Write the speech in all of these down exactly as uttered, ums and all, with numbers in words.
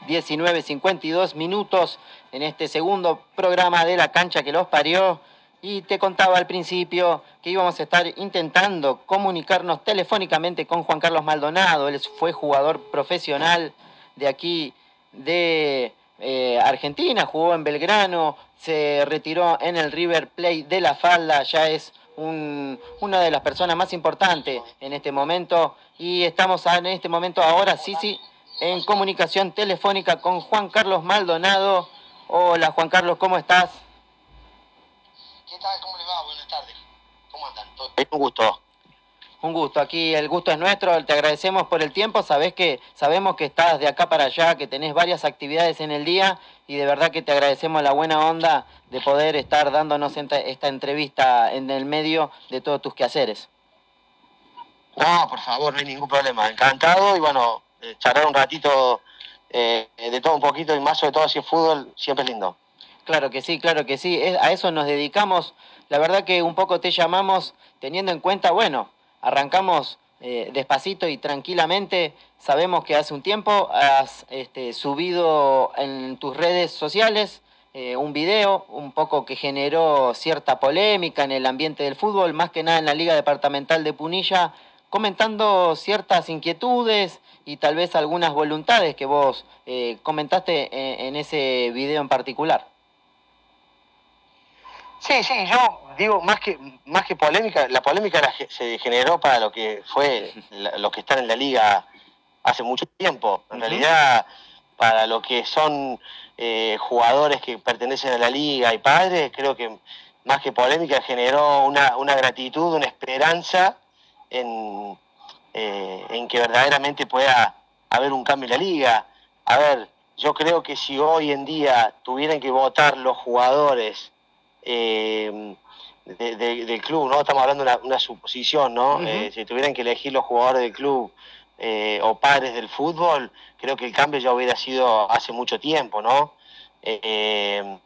diecinueve cincuenta y dos minutos en este segundo programa de La Cancha que los parió. Y te contaba al principio que íbamos a estar intentando comunicarnos telefónicamente con Juan Carlos Maldonado. Él fue jugador profesional de aquí de eh, Argentina, jugó en Belgrano, se retiró en el River Plate de La Falda, ya es un, una de las personas más importantes en este momento. Y estamos en este momento ahora sí, sí, en comunicación telefónica con Juan Carlos Maldonado. Hola Juan Carlos, ¿cómo estás? ¿Qué tal? ¿Cómo les va? Buenas tardes. ¿Cómo andan? ¿Todo bien? Un gusto. Un gusto, aquí el gusto es nuestro, te agradecemos por el tiempo, sabés que, sabemos que estás de acá para allá, que tenés varias actividades en el día y de verdad que te agradecemos la buena onda de poder estar dándonos esta entrevista en el medio de todos tus quehaceres. No, por favor, no hay ningún problema, encantado y bueno, eh, charlar un ratito eh, de todo un poquito y más sobre todo si es fútbol, siempre es lindo. Claro que sí, claro que sí, es, a eso nos dedicamos, la verdad que un poco te llamamos teniendo en cuenta, bueno, arrancamos eh, despacito y tranquilamente, sabemos que hace un tiempo has este, subido en tus redes sociales eh, un video, un poco que generó cierta polémica en el ambiente del fútbol, más que nada en la Liga Departamental de Punilla, comentando ciertas inquietudes y tal vez algunas voluntades que vos eh, comentaste en, en ese video en particular. Sí, sí, yo digo, más que más que polémica, la polémica la, se generó para lo que fue la, los que están en la liga hace mucho tiempo. En uh-huh. realidad, para lo que son eh, jugadores que pertenecen a la liga y padres, creo que más que polémica generó una, una gratitud, una esperanza en, eh, en que verdaderamente pueda haber un cambio en la liga. A ver, yo creo que si hoy en día tuvieran que votar los jugadores eh, de, de, del club, ¿no? Estamos hablando de una, una suposición, ¿no? Uh-huh. Eh, si tuvieran que elegir los jugadores del club eh, o padres del fútbol, creo que el cambio ya hubiera sido hace mucho tiempo, ¿no? Eh,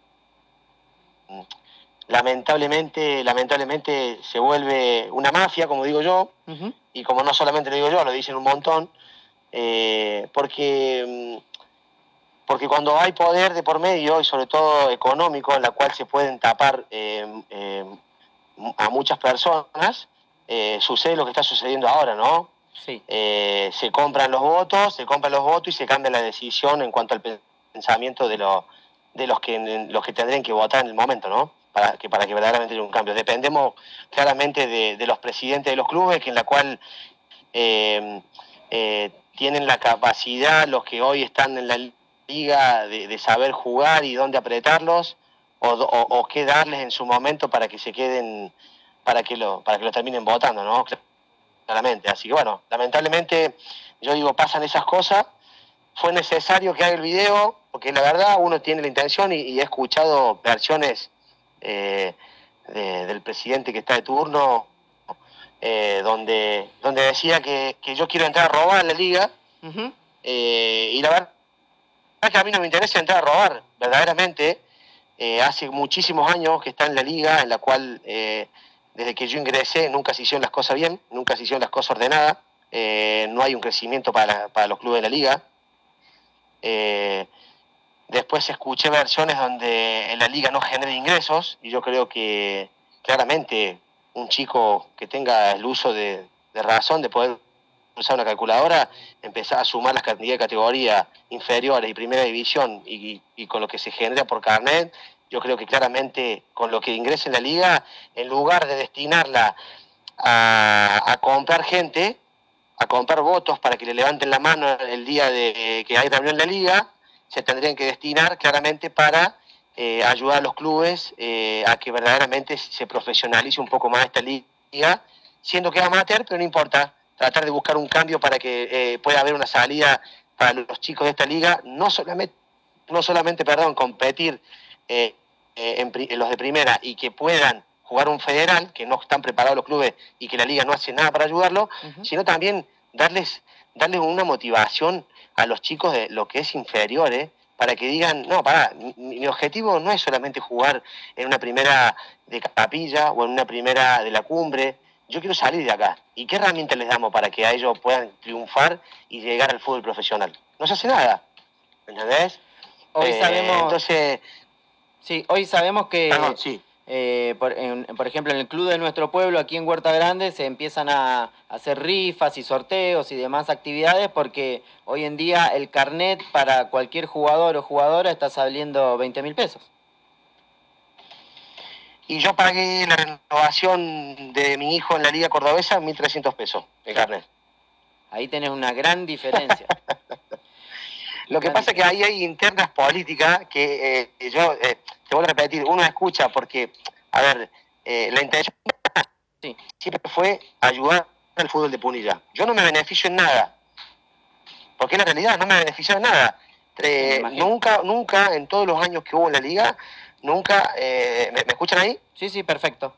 lamentablemente, lamentablemente se vuelve una mafia, como digo yo, uh-huh. y como no solamente lo digo yo, lo dicen un montón, eh, porque... Porque cuando hay poder de por medio, y sobre todo económico, en la cual se pueden tapar eh, eh, a muchas personas, eh, sucede lo que está sucediendo ahora, ¿no? Sí. Eh, se compran los votos, se compran los votos y se cambia la decisión en cuanto al pensamiento de, lo, de los, que, los que tendrían que votar en el momento, ¿no? Para que, para que verdaderamente haya un cambio. Dependemos claramente de, de los presidentes de los clubes, que en la cual eh, eh, tienen la capacidad, los que hoy están en la liga, de, de saber jugar y dónde apretarlos o, o, o qué darles en su momento para que se queden, para que lo, para que lo terminen votando, ¿no? Claramente. Así que bueno, lamentablemente, yo digo, pasan esas cosas. Fue necesario que haga el video, porque la verdad uno tiene la intención y, y he escuchado versiones eh, de, del presidente que está de turno, eh, donde, donde decía que, que yo quiero entrar a robar a la liga, uh-huh. eh, y la verdad es que a mí no me interesa entrar a robar, verdaderamente. Eh, hace muchísimos años que está en la liga, en la cual eh, desde que yo ingresé nunca se hicieron las cosas bien, nunca se hicieron las cosas ordenadas, eh, no hay un crecimiento para, la, para los clubes de la liga. Eh, después escuché versiones donde la liga no genera ingresos y yo creo que claramente un chico que tenga el uso de, de razón de poder usar una calculadora, empezar a sumar las cantidades de categorías inferiores y primera división y, y con lo que se genera por carnet, yo creo que claramente con lo que ingresa en la liga, en lugar de destinarla a, a comprar gente, a comprar votos para que le levanten la mano el día de que hay reunión en la liga, se tendrían que destinar claramente para eh, ayudar a los clubes eh, a que verdaderamente se profesionalice un poco más esta liga, siendo que es amateur, pero no importa, tratar de buscar un cambio para que eh, pueda haber una salida para los chicos de esta liga, no solamente, no solamente perdón, competir eh, eh, en, en los de primera y que puedan jugar un federal, que no están preparados los clubes y que la liga no hace nada para ayudarlo, uh-huh. sino también darles, darles una motivación a los chicos de lo que es inferior, ¿eh? Para que digan, no, pará, mi, mi objetivo no es solamente jugar en una primera de Capilla o en una primera de la Cumbre, yo quiero salir de acá. ¿Y qué herramientas les damos para que a ellos puedan triunfar y llegar al fútbol profesional? No se hace nada. ¿entendés? Hoy Eh, sabemos... Entonces... Sí, hoy sabemos que... Perdón, sí. Eh, por, en, por ejemplo, en el club de nuestro pueblo, aquí en Huerta Grande, se empiezan a, a hacer rifas y sorteos y demás actividades porque hoy en día el carnet para cualquier jugador o jugadora está saliendo veinte mil pesos. Y yo pagué la renovación de mi hijo en la Liga Cordobesa mil trescientos pesos, el carnet. Ahí tenés una gran diferencia. Lo que pasa es que ahí hay internas políticas que eh, yo, eh, te vuelvo a repetir, uno escucha porque, a ver, eh, la intención sí. siempre fue ayudar al fútbol de Punilla. Yo no me beneficio en nada, porque en la realidad no me beneficio en nada. Eh, sí, nunca, nunca, en todos los años que hubo en la liga, nunca, eh, ¿me, ¿me escuchan ahí? Sí, sí, perfecto.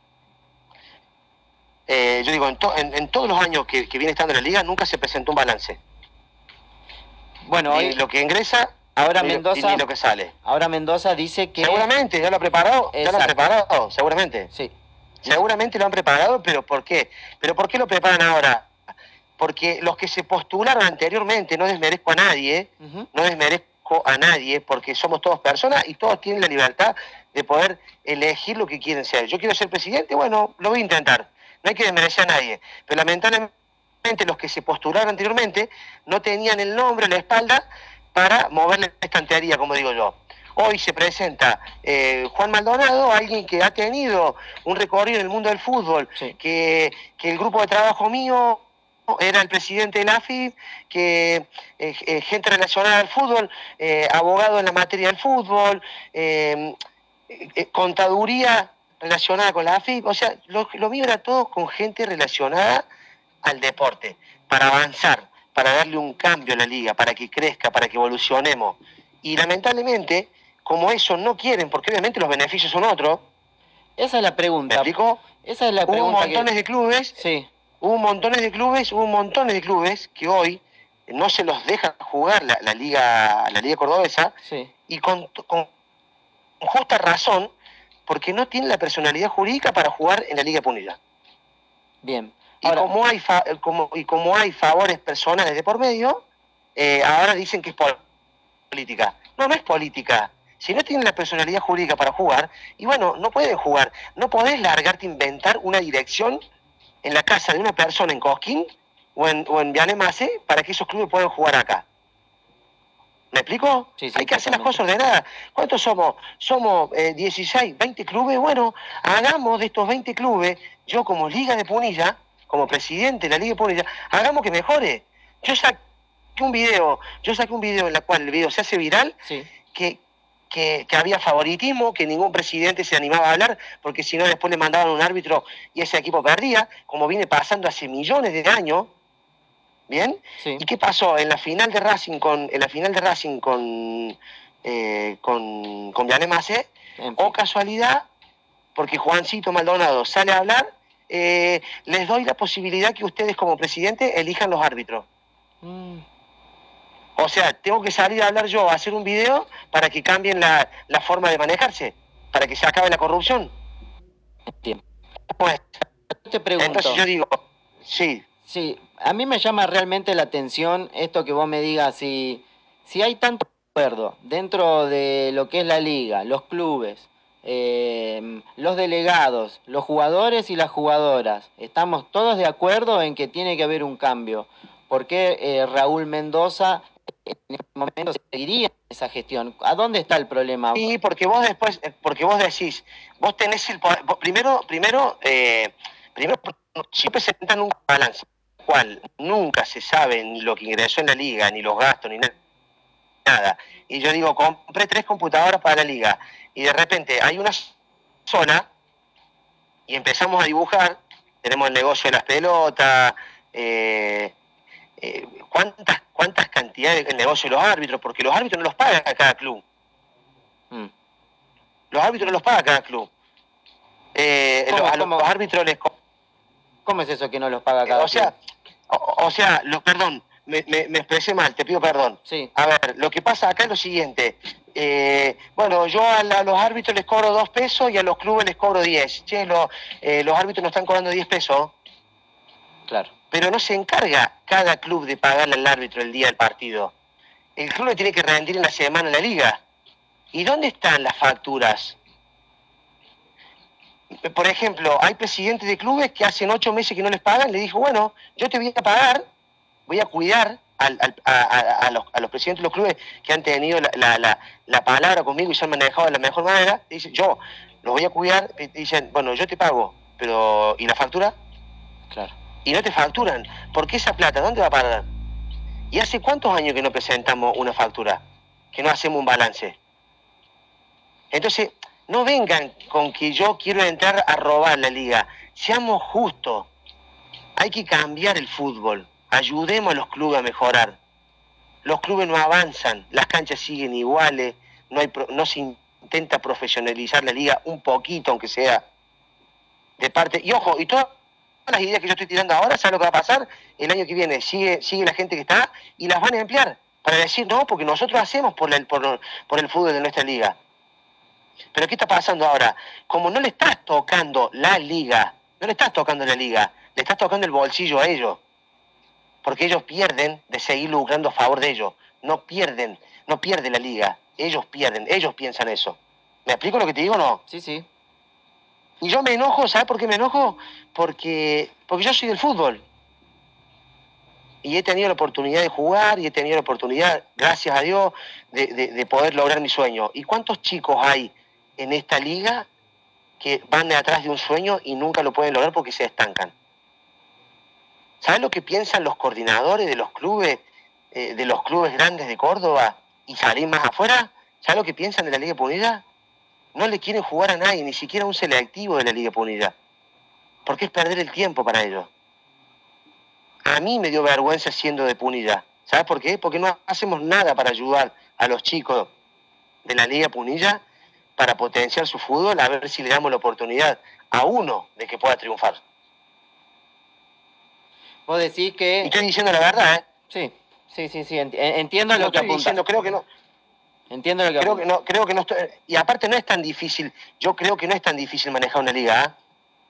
Eh, yo digo, en, to, en, en todos los años que, que viene estando en la liga, nunca se presentó un balance. Bueno, ni hoy... lo que ingresa, ahora ni, Mendoza, lo, ni lo que sale. Ahora Mendoza dice que... Seguramente, ya lo ha preparado, Exacto. ya lo han preparado, seguramente. Sí. Seguramente lo han preparado, pero ¿por qué? ¿Pero por qué lo preparan ahora? Porque los que se postularon anteriormente, no desmerezco a nadie, uh-huh. no desmerezco a nadie, porque somos todos personas y todos tienen la libertad de poder elegir lo que quieren ser. Yo quiero ser presidente, bueno, lo voy a intentar. No hay que desmerecer a nadie. Pero lamentablemente los que se postularon anteriormente no tenían el nombre, la espalda, para mover la estantería, como digo yo. Hoy se presenta eh, Juan Maldonado, alguien que ha tenido un recorrido en el mundo del fútbol, sí. que, que el grupo de trabajo mío era el presidente de la A F I, que eh, eh, gente relacionada al fútbol, eh, abogado en la materia del fútbol, eh, eh, contaduría relacionada con la A F I, o sea, lo, lo mío era todo con gente relacionada al deporte, para avanzar, para darle un cambio a la liga, para que crezca, para que evolucionemos. Y lamentablemente, como eso no quieren, porque obviamente los beneficios son otros. Esa es la pregunta. ¿Me explico? Esa es la hubo pregunta montones que... de clubes, sí. hubo montones de clubes, hubo montones de clubes que hoy no se los deja jugar la, la liga, la liga cordobesa, sí. y con, con justa razón, porque no tienen la personalidad jurídica para jugar en la liga Punilla. Bien. Ahora, y, como hay fa como, y como hay favores personales de por medio, eh, ahora dicen que es política. No, no es política. Si no tienen la personalidad jurídica para jugar, y bueno, no pueden jugar. No podés largarte a inventar una dirección en la casa de una persona en Cosquín o en, o en Vianemase para que esos clubes puedan jugar acá. ¿Me explico? Sí, sí, hay que totalmente. hacer las cosas ordenadas. ¿Cuántos somos? Somos eh, dieciséis, veinte clubes. Bueno, hagamos de estos veinte clubes, yo como Liga de Punilla, como presidente de la Liga de Punilla, hagamos que mejore. Yo saqué un video, yo saqué un video en la cual el video se hace viral, sí. que, que, que había favoritismo, que ningún presidente se animaba a hablar, porque si no después le mandaban un árbitro y ese equipo perdía, como viene pasando hace millones de años. ¿Bien? Sí. ¿Y qué pasó? En la final de Racing con, en la final de Racing con, eh, con, con Vianemase, en fin. O casualidad, porque Juancito Maldonado sale a hablar, eh, les doy la posibilidad que ustedes como presidente elijan los árbitros. Mm. O sea, tengo que salir a hablar yo, a hacer un video para que cambien la, la forma de manejarse, para que se acabe la corrupción. Entiendo. Pues, te pregunto. Entonces yo digo, sí. Sí, a mí me llama realmente la atención esto que vos me digas, si, si hay tanto acuerdo dentro de lo que es la liga, los clubes, eh, los delegados, los jugadores y las jugadoras, estamos todos de acuerdo en que tiene que haber un cambio. ¿Por qué eh, Raúl Mendoza en este momento seguiría esa gestión? ¿A dónde está el problema? Sí, porque vos después, porque vos decís, vos tenés el poder, primero, primero, eh, primero, si presentan un balance, cual nunca se sabe ni lo que ingresó en la liga, ni los gastos, ni nada. Y yo digo, compré tres computadoras para la liga, y de repente hay una sola, y empezamos a dibujar, tenemos el negocio de las pelotas, eh, eh, cuántas, cuántas cantidades del negocio de los árbitros, porque los árbitros no los paga cada club. Mm. Los árbitros no los paga cada club. Eh, ¿Cómo, a cómo? los árbitros les... ¿Cómo es eso que no los paga cada o sea, club? O, o sea, lo, perdón, me, me, me expresé mal, te pido perdón. Sí. A ver, lo que pasa acá es lo siguiente. Eh, bueno, yo a, la, a los árbitros les cobro dos pesos y a los clubes les cobro diez. Che, lo, eh, los árbitros nos están cobrando diez pesos. Claro. Pero no se encarga cada club de pagarle al árbitro el día del partido. el club le tiene que rendir en la semana en la liga. ¿Y dónde están las facturas? Por ejemplo, hay presidentes de clubes que hacen ocho meses que no les pagan. Le dijo, bueno, yo te voy a pagar, voy a cuidar al, al, a, a, a, los, a los presidentes de los clubes que han tenido la, la, la, la palabra conmigo y se han manejado de la mejor manera. Dice, yo los voy a cuidar. Dicen, bueno, yo te pago, pero ¿y la factura? Claro. Y no te facturan. ¿Por qué esa plata? ¿Dónde va a parar? ¿Y hace cuántos años que no presentamos una factura? Que no hacemos un balance. Entonces, no vengan con que yo quiero entrar a robar la liga. Seamos justos. Hay que cambiar el fútbol. Ayudemos a los clubes a mejorar. Los clubes no avanzan, las canchas siguen iguales, no, hay, no se intenta profesionalizar la liga un poquito, aunque sea de parte. Y ojo, y todas las ideas que yo estoy tirando ahora, ¿sabes lo que va a pasar? El año que viene sigue, sigue la gente que está y las van a emplear para decir, no, porque nosotros hacemos por, la, por, por el fútbol de nuestra liga. Pero ¿qué está pasando ahora? Como no le estás tocando la liga, no le estás tocando la liga, le estás tocando el bolsillo a ellos. Porque ellos pierden de seguir lucrando a favor de ellos. No pierden, no pierde la liga. Ellos pierden, ellos piensan eso. ¿Me explico lo que te digo o no? Sí, sí. Y yo me enojo, ¿sabes por qué me enojo? Porque, porque yo soy del fútbol. Y he tenido la oportunidad de jugar y he tenido la oportunidad, gracias a Dios, de, de, de poder lograr mi sueño. ¿Y cuántos chicos hay en esta liga que van de atrás de un sueño y nunca lo pueden lograr porque se estancan? ¿Sabes lo que piensan los coordinadores de los clubes, eh, de los clubes grandes de Córdoba y salir más afuera? ¿Sabes lo que piensan de la Liga Punida? No le quieren jugar a nadie, ni siquiera a un selectivo de la Liga Punida, porque es perder el tiempo para ellos. A mí me dio vergüenza siendo de Punilla. ¿Sabes por qué? Porque no hacemos nada para ayudar a los chicos de la Liga Punilla para potenciar su fútbol, a ver si le damos la oportunidad a uno de que pueda triunfar. Vos decís que... Y estoy diciendo la verdad, ¿eh? Sí, sí, sí, sí. Entiendo no lo que estoy apunta. Diciendo, creo que no. Entiendo lo que creo apunta. que no, creo que no estoy... Y aparte no es tan difícil. Yo creo que no es tan difícil manejar una liga, ¿eh?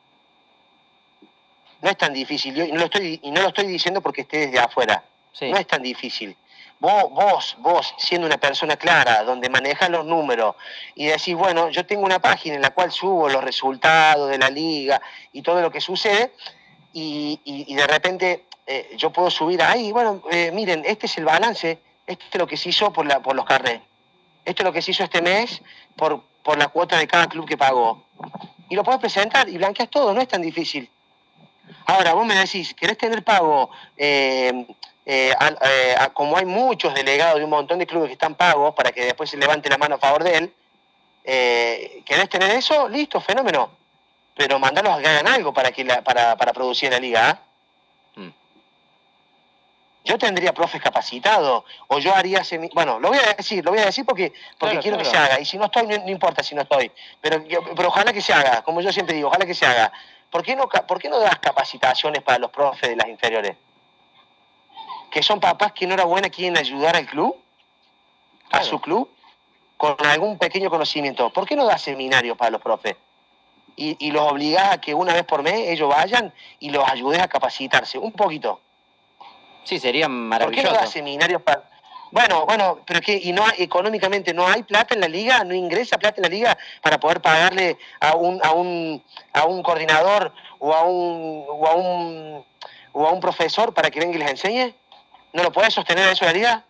No es tan difícil, yo, y, no lo estoy, y no lo estoy diciendo porque esté desde afuera. Sí. No es tan difícil. Vos, vos, vos, siendo una persona clara, donde manejas los números y decís, bueno, yo tengo una página en la cual subo los resultados de la liga y todo lo que sucede, y, y, y de repente eh, yo puedo subir ahí, bueno, eh, miren, este es el balance, este es lo que se hizo por, la, por los carnets, esto es lo que se hizo este mes por, por la cuota de cada club que pagó. Y lo puedes presentar y blanqueas todo, no es tan difícil. Ahora, vos me decís, ¿querés tener pago? Eh, eh, a, eh, a, como hay muchos delegados de un montón de clubes que están pagos para que después se levante la mano a favor de él, eh, ¿querés tener eso? Listo, fenómeno. Pero mandarlos a que hagan algo para, que la, para, para producir la liga. ¿eh? Mm. Yo tendría profes capacitados, o yo haría... Semi... Bueno, lo voy a decir, lo voy a decir porque, porque claro, quiero claro. que se haga. Y si no estoy, no, no importa si no estoy. Pero, pero ojalá que se haga, como yo siempre digo, ojalá que se haga. ¿Por qué no, por qué no das capacitaciones para los profes de las inferiores? Que son papás que enhorabuena quieren ayudar al club, claro. a su club, con algún pequeño conocimiento. ¿Por qué no das seminarios para los profes? Y, y los obligás a que una vez por mes ellos vayan y los ayudes a capacitarse un poquito. Sí, sería maravilloso. ¿Por qué no das seminarios para...? Bueno, bueno, pero que y no económicamente no hay plata en la liga, no ingresa plata en la liga para poder pagarle a un a un a un coordinador o a un o a un o a un profesor para que venga y les enseñe. ¿No lo puede sostener eso la liga?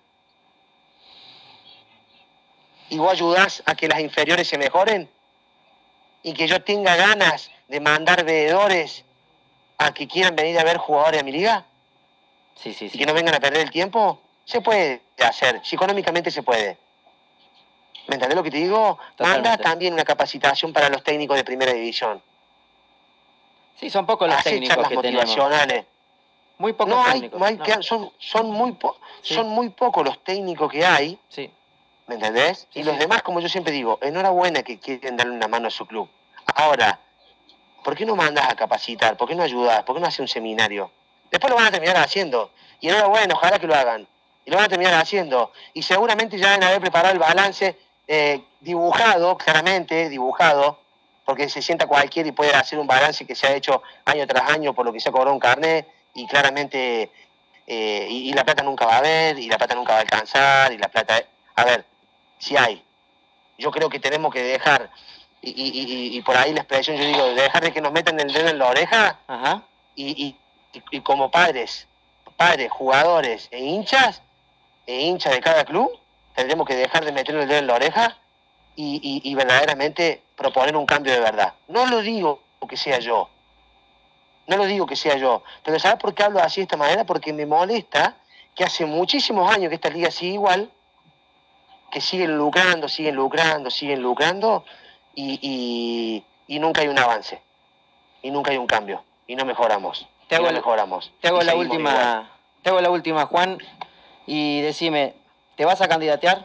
¿Y vos ayudás a que las inferiores se mejoren? ¿Y que yo tenga ganas de mandar veedores a que quieran venir a ver jugadores a mi liga? Sí, sí, sí. ¿Y que no vengan a perder el tiempo? Se puede hacer, si económicamente se puede. ¿Me entendés lo que te digo? Totalmente. Manda también una capacitación para los técnicos de primera división. Sí, son pocos los Hace técnicos charlas que motivacionales. tenemos. Muy pocos no técnicos. Hay, no hay, no. Son, son, muy po sí. son muy pocos los técnicos que hay. Sí. ¿Me entendés? Sí, y los sí. demás, como yo siempre digo, enhorabuena que quieren darle una mano a su club. Ahora, ¿por qué no mandas a capacitar? ¿Por qué no ayudas? ¿Por qué no haces un seminario? Después lo van a terminar haciendo. Y enhorabuena, ojalá que lo hagan. Y lo van a terminar haciendo. Y seguramente ya deben haber preparado el balance eh, dibujado, claramente dibujado, porque se sienta cualquiera y puede hacer un balance que se ha hecho año tras año por lo que se ha cobrado un carnet y claramente eh, y, y la plata nunca va a haber, y la plata nunca va a alcanzar, y la plata... A ver, si hay. Yo creo que tenemos que dejar, y, y, y, y por ahí la expresión, yo digo, dejar de que nos metan el dedo en la oreja, Ajá. Y, y, y como padres, padres, jugadores e hinchas, e hinchas de cada club, tendremos que dejar de meterle el dedo en la oreja y, y, y verdaderamente proponer un cambio de verdad. No lo digo que sea yo, no lo digo que sea yo, pero ¿sabes por qué hablo así de esta manera? Porque me molesta que hace muchísimos años que esta liga sigue igual, que siguen lucrando, siguen lucrando, siguen lucrando y, y, y nunca hay un avance, y nunca hay un cambio, y no mejoramos, Te y hago, no el- mejoramos, te hago y la seguimos igual. última, te hago la última, Juan, y decime, ¿te vas a candidatear?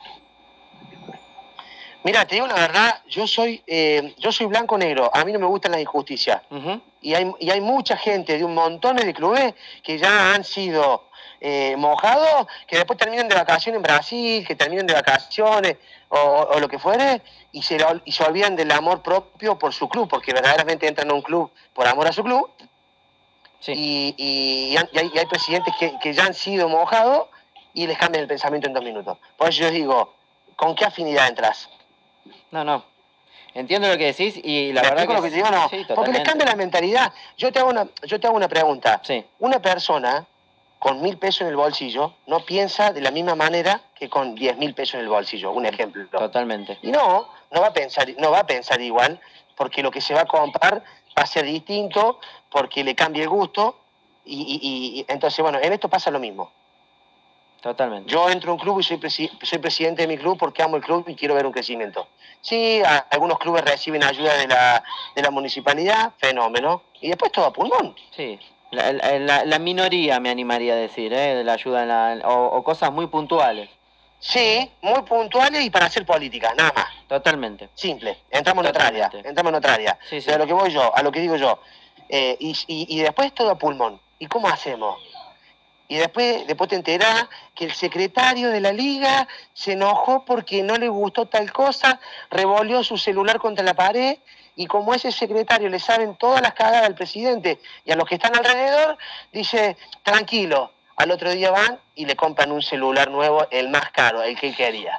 Mira, te digo la verdad, yo soy, eh, yo soy blanco-negro, a mí no me gustan las injusticias. Uh-huh. Y hay, y hay mucha gente de un montón de clubes que ya han sido eh, mojados, que después terminan de vacaciones en Brasil, que terminan de vacaciones o, o, o lo que fuere, y se, y se olvidan del amor propio por su club, porque verdaderamente entran a un club por amor a su club. Sí. Y, y, y, hay, y hay presidentes que, que ya han sido mojados y les cambian el pensamiento en dos minutos. Por eso yo digo, ¿con qué afinidad entras? No, no. Entiendo lo que decís y la ¿Me verdad explico que lo que te digo? No, sí, porque les totalmente. cambia la mentalidad. Yo te hago una, yo te hago una pregunta. Sí. Una persona con mil pesos en el bolsillo no piensa de la misma manera que con diez mil pesos en el bolsillo. Un ejemplo. Totalmente. Y no, no va a pensar, no va a pensar igual, porque lo que se va a comprar va a ser distinto, porque le cambia el gusto. Y, y, y entonces, bueno, en esto pasa lo mismo. Totalmente. Yo entro a un club y soy, presi soy presidente de mi club porque amo el club y quiero ver un crecimiento. Sí, a, algunos clubes reciben ayuda de la, de la municipalidad, fenómeno. Y después todo a pulmón. Sí, la, la, la minoría me animaría a decir, ¿eh? De la ayuda en la, o, o cosas muy puntuales. Sí, muy puntuales y para hacer política, nada más. Totalmente. Simple. Entramos en otra área. Totalmente. Entramos en otra área. Sí, sí. Pero a lo que voy yo, a lo que digo yo. Eh, y, y, y después todo a pulmón. ¿Y cómo hacemos? Y después, después te enterás que el secretario de la liga se enojó porque no le gustó tal cosa, revolvió su celular contra la pared, y como ese secretario le saben todas las cagadas al presidente y a los que están alrededor, dice, tranquilo, al otro día van y le compran un celular nuevo, el más caro, el que él quería.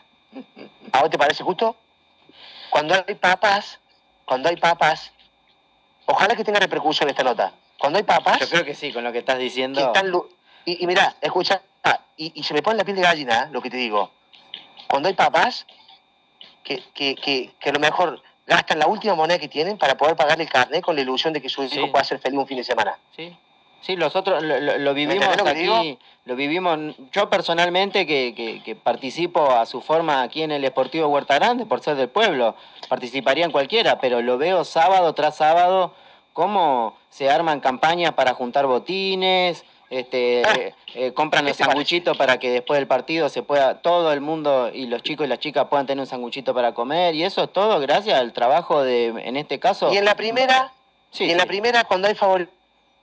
¿A vos te parece justo? Cuando hay papas, cuando hay papas, ojalá que tenga repercusión esta nota. Cuando hay papas... Yo creo que sí, con lo que estás diciendo. Que están, y, y mirá, escucha, y, y se me pone la piel de gallina, lo que te digo. Cuando hay papás que, que, que, que a lo mejor gastan la última moneda que tienen para poder pagarle el carnet con la ilusión de que su Sí. hijo pueda ser feliz un fin de semana. Sí. Sí, nosotros lo, lo, lo vivimos lo aquí, lo vivimos yo personalmente que, que, que participo a su forma aquí en el Esportivo Huerta Grande por ser del pueblo, participaría en cualquiera, pero lo veo sábado tras sábado cómo se arman campañas para juntar botines, este, Ah, eh, eh, compran ¿qué los te parece? sanguchitos para que después del partido se pueda, todo el mundo y los chicos y las chicas puedan tener un sanguchito para comer, y eso es todo gracias al trabajo de, en este caso... Y en la primera, Sí, y en sí. la primera cuando hay favoritismo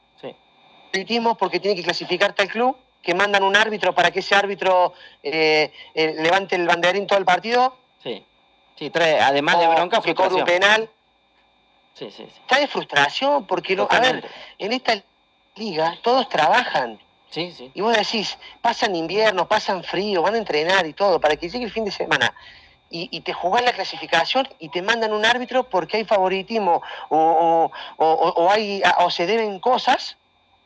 Sí. porque tiene que clasificar tal club, que mandan un árbitro para que ese árbitro eh, eh, levante el banderín todo el partido. Sí, sí, trae, además de bronca, O que cobre un frustración. penal. Sí, sí, sí. Trae frustración, porque, no, a ver, en esta liga todos trabajan. Sí, sí. Y vos decís, pasan invierno, pasan frío, van a entrenar y todo, para que llegue el fin de semana. Y, y te jugás la clasificación y te mandan un árbitro porque hay favoritismo o, o, o, o hay, o se deben cosas,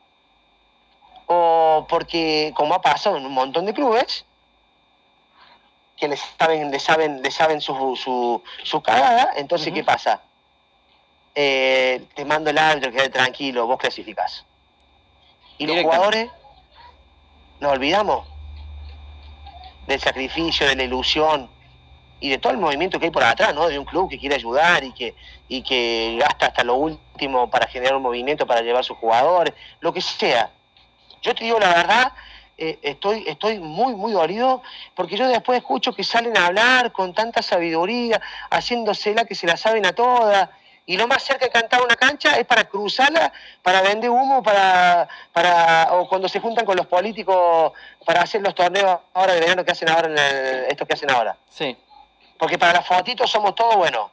o porque, como ha pasado en un montón de clubes, que les saben, les saben, les saben su, su, su cagada, entonces, uh-huh. ¿Qué pasa? Eh, te mando el árbitro, quédate tranquilo, vos clasificás. Y los jugadores, nos olvidamos del sacrificio, de la ilusión y de todo el movimiento que hay por atrás, ¿no? De un club que quiere ayudar y que, y que gasta hasta lo último para generar un movimiento, para llevar a sus jugadores, lo que sea. Yo te digo la verdad, eh, estoy, estoy muy, muy dolido, porque yo después escucho que salen a hablar con tanta sabiduría, haciéndosela que se la saben a todas, y lo más cerca de cantar una cancha es para cruzarla, para vender humo, para, para o cuando se juntan con los políticos para hacer los torneos ahora de verano que hacen ahora, en el, estos que hacen ahora. Sí. Porque para las fotitos somos todos buenos.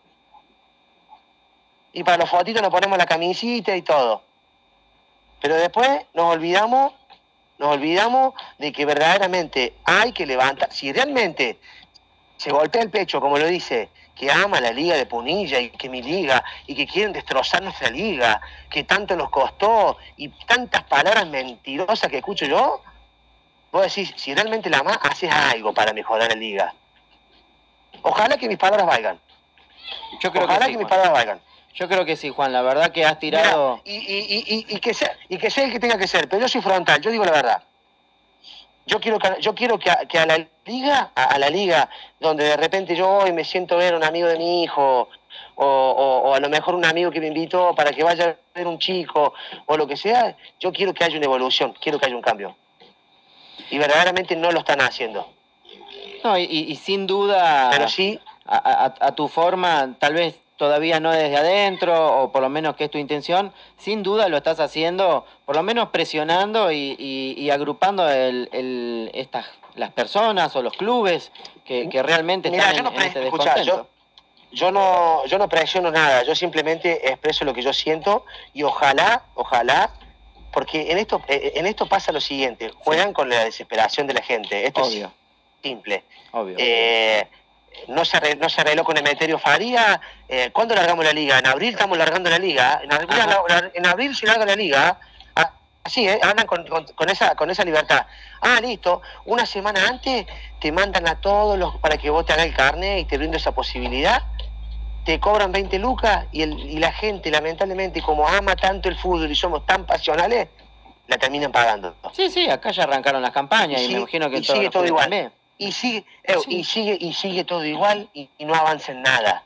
Y para los fotitos nos ponemos la camisita y todo. Pero después nos olvidamos nos olvidamos de que verdaderamente hay que levantar, si realmente se golpea el pecho, como lo dice, que ama la liga de Punilla y que mi liga, y que quieren destrozar nuestra liga, que tanto nos costó, y tantas palabras mentirosas que escucho yo, vos decís, si realmente la amás, haces algo para mejorar la liga. Ojalá que mis palabras valgan. Yo creo Ojalá que sí, que mis Juan. palabras valgan. Yo creo que sí, Juan. La verdad que has tirado... Mira, y, y, y, y, que sea, y que sea el que tenga que ser, pero yo soy frontal, yo digo la verdad. Yo quiero que, yo quiero que, a, que a la liga, a, a la liga, donde de repente yo voy y me siento ver a un amigo de mi hijo, o, o, o a lo mejor un amigo que me invitó para que vaya a ver un chico, o lo que sea, yo quiero que haya una evolución, quiero que haya un cambio. Y verdaderamente no lo están haciendo. No, y, y sin duda, pero sí, a, a, a tu forma, tal vez todavía no desde adentro, o por lo menos que es tu intención, sin duda lo estás haciendo, por lo menos presionando y, y, y agrupando el, el, estas, las personas o los clubes que, que realmente mira, están yo en, no en pre, este escuchá, descontento. yo, yo no, yo no presiono nada, yo simplemente expreso lo que yo siento y ojalá, ojalá, porque en esto, en esto pasa lo siguiente, juegan sí. con la desesperación de la gente, esto Obvio. es simple. Obvio. Eh, no se, arregló, no se arregló con Emeterio Faría. Eh, ¿Cuándo largamos la liga? En abril estamos largando la liga. En abril, la, en abril se larga la liga. Así, ¿eh? Andan con, con, con, esa, con esa libertad. Ah, listo. Una semana antes te mandan a todos los para que vos te hagas el carnet y te brindo esa posibilidad. Te cobran veinte lucas y, el, y la gente, lamentablemente, como ama tanto el fútbol y somos tan pasionales, la terminan pagando. Sí, sí, acá ya arrancaron las campañas y, y sigue, me imagino que y en todos sigue los todo igual. también. Y sigue, eh, sí. y sigue, y sigue todo igual y, y no avanza en nada.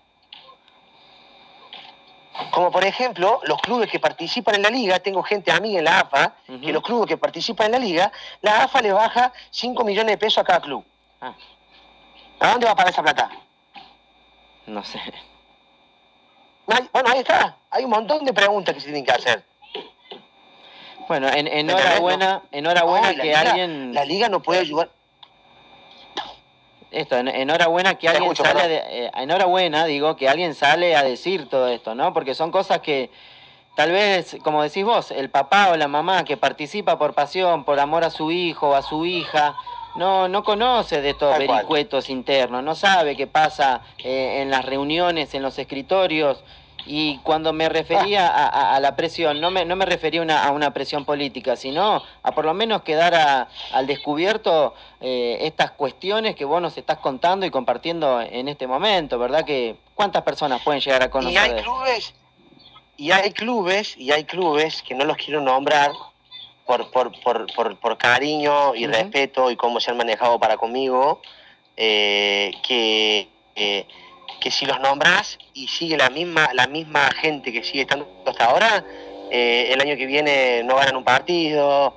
Como por ejemplo, los clubes que participan en la liga, tengo gente amiga en la A F A, uh-huh. que los clubes que participan en la liga, la A F A le baja cinco millones de pesos a cada club. Ah. ¿A dónde va a parar esa plata? No sé. Bueno, ahí está. Hay un montón de preguntas que se tienen que hacer. Bueno, en, enhorabuena, no, enhorabuena no, que liga, alguien... La liga no puede ayudar. Esto, en, enhorabuena que Te alguien escucho, sale, de, eh, enhorabuena, digo, que alguien sale a decir todo esto, ¿no? Porque son cosas que tal vez, como decís vos, el papá o la mamá que participa por pasión, por amor a su hijo o a su hija, no, no conoce de estos Tal vericuetos cual. internos, no sabe qué pasa eh, en las reuniones, en los escritorios. Y cuando me refería ah. a, a, a la presión, no me, no me refería una, a una presión política, sino a por lo menos quedar a, al descubierto eh, estas cuestiones que vos nos estás contando y compartiendo en este momento, ¿verdad? Que ¿cuántas personas pueden llegar a conocer? Y hay clubes, y hay clubes, y hay clubes que no los quiero nombrar por, por, por, por, por cariño y uh-huh. respeto y cómo se han manejado para conmigo, eh, que... Eh, que si los nombras y sigue la misma la misma gente que sigue estando hasta ahora, eh, el año que viene no ganan un partido,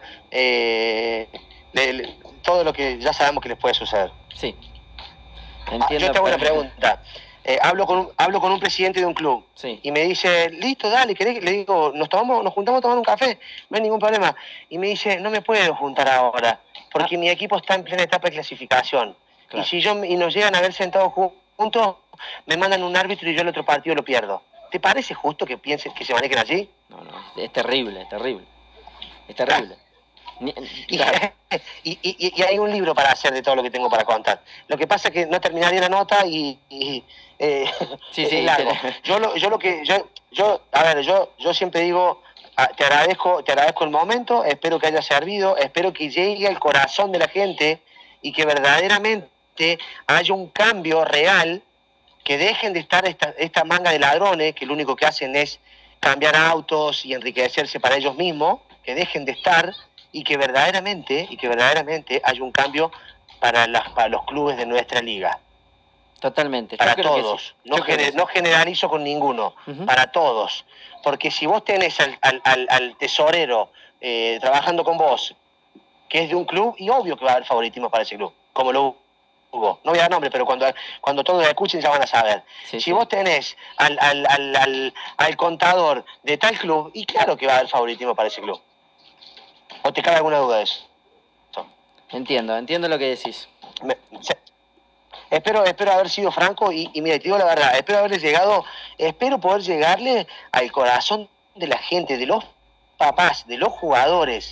eh, le, le, todo lo que ya sabemos que les puede suceder. Sí. Entiendo, ah, yo te hago una pregunta. Eh, hablo con hablo con un presidente de un club sí. y me dice, listo, dale, ¿querés? Le digo, nos tomamos, nos juntamos a tomar un café, no hay ningún problema. Y me dice, no me puedo juntar ahora, porque ah. mi equipo está en plena etapa de clasificación. Claro. Y si yo y nos llegan a ver sentados juntos, me mandan un árbitro y yo el otro partido lo pierdo. ¿Te parece justo que pienses que se manejen así? No, no, es, es terrible, es terrible. Es terrible. Ni, y, y, y, y hay un libro para hacer de todo lo que tengo para contar. Lo que pasa es que no terminaría la nota y, y eh, sí, es sí, largo. te... Yo lo, yo lo que yo, yo, a ver, yo, yo siempre digo, te agradezco, te agradezco el momento, espero que haya servido, espero que llegue al corazón de la gente y que verdaderamente haya un cambio real, que dejen de estar esta, esta manga de ladrones que lo único que hacen es cambiar autos y enriquecerse para ellos mismos, que dejen de estar y que verdaderamente y que verdaderamente haya un cambio para, las, para los clubes de nuestra liga. Totalmente. Para todos. Sí. No, gener, sí. no generalizo con ninguno. Uh-huh. Para todos. Porque si vos tenés al, al, al tesorero eh, trabajando con vos, que es de un club, y obvio que va a haber favoritismo para ese club, como lo hubo. No voy a dar nombre, pero cuando, cuando todos escuchen ya van a saber. Sí, si sí. vos tenés al, al, al, al, al contador de tal club, y claro que va a haber favoritismo para ese club. ¿O te cabe alguna duda de eso? Entiendo, entiendo lo que decís. Me, se, espero, espero haber sido franco y, y mira, te digo la verdad, espero haberles llegado, espero poder llegarle al corazón de la gente, de los papás, de los jugadores,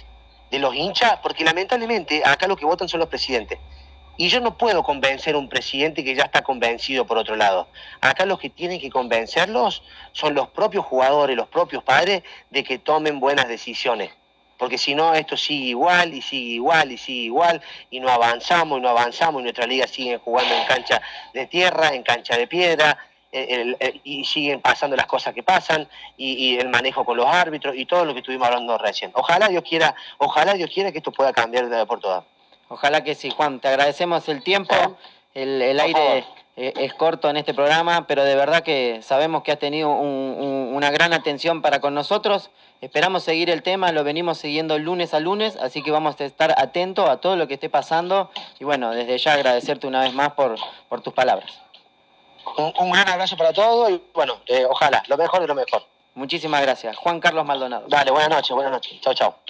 de los hinchas, porque lamentablemente acá lo que votan son los presidentes. Y yo no puedo convencer a un presidente que ya está convencido por otro lado. Acá los que tienen que convencerlos son los propios jugadores, los propios padres, de que tomen buenas decisiones. Porque si no, esto sigue igual, y sigue igual, y sigue igual, y no avanzamos, y no avanzamos, y nuestra liga sigue jugando en cancha de tierra, en cancha de piedra, el, el, y siguen pasando las cosas que pasan, y, y el manejo con los árbitros, y todo lo que estuvimos hablando recién. Ojalá Dios quiera, ojalá Dios quiera que esto pueda cambiar de por todas. Ojalá que sí, Juan. Te agradecemos el tiempo. ¿Eh? El, el aire eh, es corto en este programa, pero de verdad que sabemos que has tenido un, un, una gran atención para con nosotros. Esperamos seguir el tema, lo venimos siguiendo lunes a lunes, así que vamos a estar atentos a todo lo que esté pasando. Y bueno, desde ya agradecerte una vez más por, por tus palabras. Un, un gran abrazo para todos y bueno, eh, ojalá, lo mejor de lo mejor. Muchísimas gracias. Juan Carlos Maldonado. Dale, buenas noches, buenas noches. Chao, chao.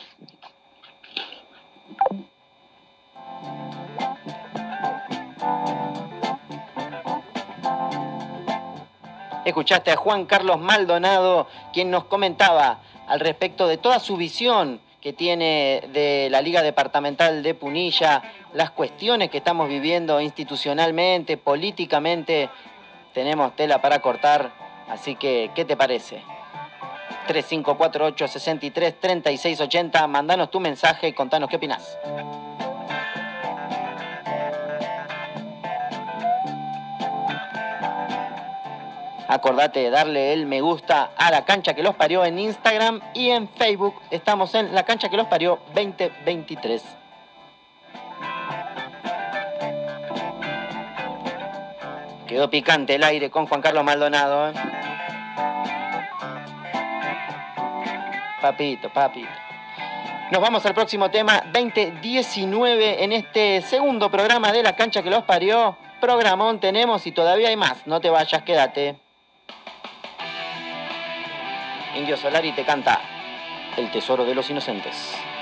Escuchaste a Juan Carlos Maldonado, quien nos comentaba al respecto de toda su visión que tiene de la Liga Departamental de Punilla, las cuestiones que estamos viviendo institucionalmente, políticamente. Tenemos tela para cortar, así que, ¿qué te parece? tres cinco cuatro ocho, seis tres, tres seis ocho cero, mandanos tu mensaje y contanos qué opinás. Acordate de darle el me gusta a La Cancha que los parió en Instagram y en Facebook. Estamos en La Cancha que los parió veinte veintitrés. Quedó picante el aire con Juan Carlos Maldonado, ¿eh? Papito, papito. Nos vamos al próximo tema, veinte diecinueve, en este segundo programa de La Cancha que los parió. Programón tenemos y todavía hay más. No te vayas, quédate. Indio Solari te canta El Tesoro de los Inocentes.